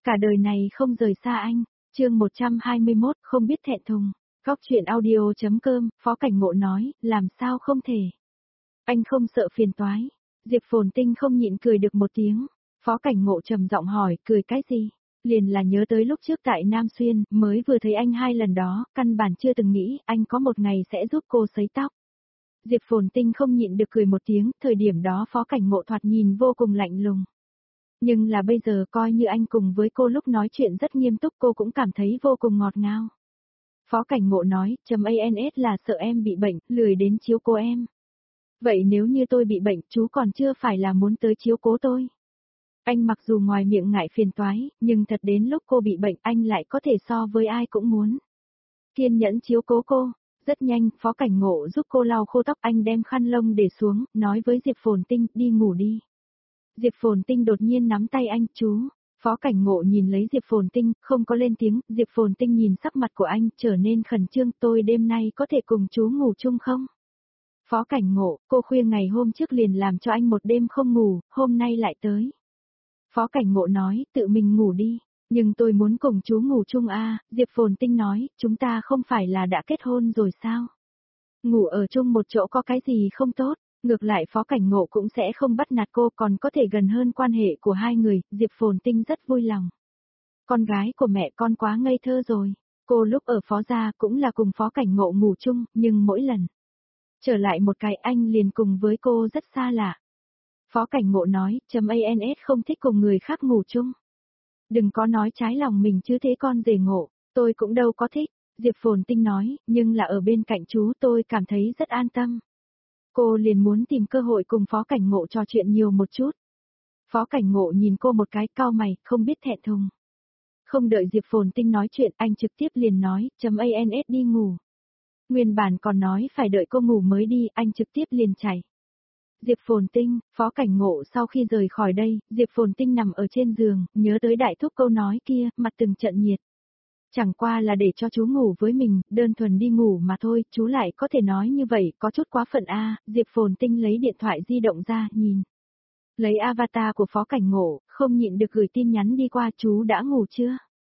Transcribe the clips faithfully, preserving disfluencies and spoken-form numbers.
Cả đời này không rời xa anh. Chương một trăm hai mươi mốt, không biết thẹn thùng. Góc truyện audio.com, Phó Cảnh Ngộ nói, làm sao không thể. Anh không sợ phiền toái. Diệp Phồn Tinh không nhịn cười được một tiếng. Phó Cảnh Ngộ trầm giọng hỏi, cười cái gì? Liền là nhớ tới lúc trước tại Nam Xuyên, mới vừa thấy anh hai lần đó, căn bản chưa từng nghĩ anh có một ngày sẽ giúp cô sấy tóc. Diệp Phồn Tinh không nhịn được cười một tiếng, thời điểm đó Phó Cảnh Ngộ thoạt nhìn vô cùng lạnh lùng. Nhưng là bây giờ coi như anh cùng với cô lúc nói chuyện rất nghiêm túc, cô cũng cảm thấy vô cùng ngọt ngào. Phó Cảnh Ngộ nói, chấm ans là sợ em bị bệnh, lười đến chiếu cố em. Vậy nếu như tôi bị bệnh, chú còn chưa phải là muốn tới chiếu cố tôi. Anh mặc dù ngoài miệng ngại phiền toái, nhưng thật đến lúc cô bị bệnh anh lại có thể so với ai cũng muốn. Kiên nhẫn chiếu cố cô. Rất nhanh, Phó Cảnh Ngộ giúp cô lau khô tóc, anh đem khăn lông để xuống, nói với Diệp Phồn Tinh, đi ngủ đi. Diệp Phồn Tinh đột nhiên nắm tay anh, chú. Phó Cảnh Ngộ nhìn lấy Diệp Phồn Tinh, không có lên tiếng, Diệp Phồn Tinh nhìn sắc mặt của anh, trở nên khẩn trương, tôi đêm nay có thể cùng chú ngủ chung không? Phó Cảnh Ngộ, cô khuya ngày hôm trước liền làm cho anh một đêm không ngủ, hôm nay lại tới. Phó Cảnh Ngộ nói, tự mình ngủ đi, nhưng tôi muốn cùng chú ngủ chung a. Diệp Phồn Tinh nói, chúng ta không phải là đã kết hôn rồi sao? Ngủ ở chung một chỗ có cái gì không tốt, ngược lại Phó Cảnh Ngộ cũng sẽ không bắt nạt cô, còn có thể gần hơn quan hệ của hai người, Diệp Phồn Tinh rất vui lòng. Con gái của mẹ con quá ngây thơ rồi, cô lúc ở Phó gia cũng là cùng Phó Cảnh Ngộ ngủ chung, nhưng mỗi lần trở lại một cái anh liền cùng với cô rất xa lạ. Phó Cảnh Ngộ nói, chấm ans không thích cùng người khác ngủ chung. Đừng có nói trái lòng mình chứ thế con rể Ngộ, tôi cũng đâu có thích. Diệp Phồn Tinh nói, nhưng là ở bên cạnh chú tôi cảm thấy rất an tâm. Cô liền muốn tìm cơ hội cùng Phó Cảnh Ngộ trò chuyện nhiều một chút. Phó Cảnh Ngộ nhìn cô một cái, cau mày, không biết thẹn thùng. Không đợi Diệp Phồn Tinh nói chuyện, anh trực tiếp liền nói, chấm ans đi ngủ. Nguyên bản còn nói phải đợi cô ngủ mới đi, anh trực tiếp liền chạy. Diệp Phồn Tinh, Phó Cảnh Ngộ sau khi rời khỏi đây, Diệp Phồn Tinh nằm ở trên giường, nhớ tới đại thúc câu nói kia, mặt từng trận nhiệt. Chẳng qua là để cho chú ngủ với mình, đơn thuần đi ngủ mà thôi, chú lại có thể nói như vậy, có chút quá phận a. Diệp Phồn Tinh lấy điện thoại di động ra, nhìn. Lấy avatar của Phó Cảnh Ngộ, không nhịn được gửi tin nhắn đi qua, chú đã ngủ chưa?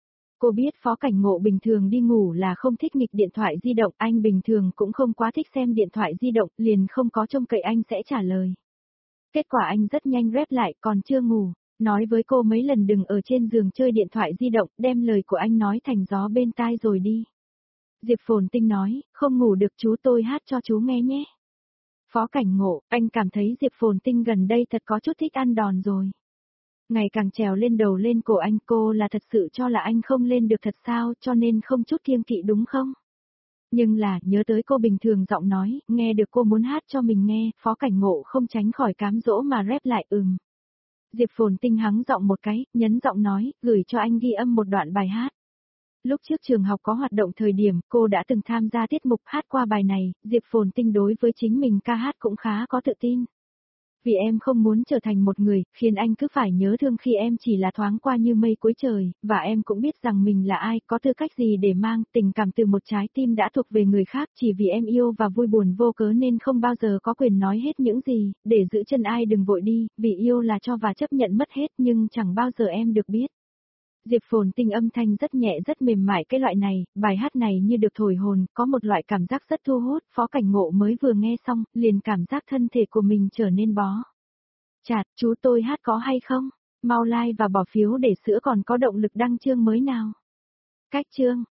Cô biết Phó Cảnh Ngộ bình thường đi ngủ là không thích nghịch điện thoại di động, anh bình thường cũng không quá thích xem điện thoại di động, liền không có trông cậy anh sẽ trả lời. Kết quả anh rất nhanh rep lại, còn chưa ngủ, nói với cô mấy lần đừng ở trên giường chơi điện thoại di động, đem lời của anh nói thành gió bên tai rồi đi. Diệp Phồn Tinh nói, không ngủ được chú tôi hát cho chú nghe nhé. Phó Cảnh Ngộ, anh cảm thấy Diệp Phồn Tinh gần đây thật có chút thích ăn đòn rồi. Ngày càng trèo lên đầu lên cổ anh, cô là thật sự cho là anh không lên được thật sao, cho nên không chút kiêng kỵ đúng không? Nhưng là, nhớ tới cô bình thường giọng nói, nghe được cô muốn hát cho mình nghe, Phó Cảnh Ngộ không tránh khỏi cám dỗ mà rep lại ừm. Diệp Phồn Tinh hắng giọng một cái, nhấn giọng nói, gửi cho anh ghi âm một đoạn bài hát. Lúc trước trường học có hoạt động thời điểm, cô đã từng tham gia tiết mục hát qua bài này, Diệp Phồn Tinh đối với chính mình ca hát cũng khá có tự tin. Vì em không muốn trở thành một người, khiến anh cứ phải nhớ thương khi em chỉ là thoáng qua như mây cuối trời, và em cũng biết rằng mình là ai, có tư cách gì để mang tình cảm từ một trái tim đã thuộc về người khác, chỉ vì em yêu và vui buồn vô cớ nên không bao giờ có quyền nói hết những gì, để giữ chân ai đừng vội đi, vì yêu là cho và chấp nhận mất hết nhưng chẳng bao giờ em được biết. Diệp Phồn Tinh âm thanh rất nhẹ rất mềm mại cái loại này, bài hát này như được thổi hồn, có một loại cảm giác rất thu hút, Phó Cảnh Ngộ mới vừa nghe xong, liền cảm giác thân thể của mình trở nên bó. Chạt, chú tôi hát có hay không? Mau like và bỏ phiếu để sữa còn có động lực đăng chương mới nào. Cách chương.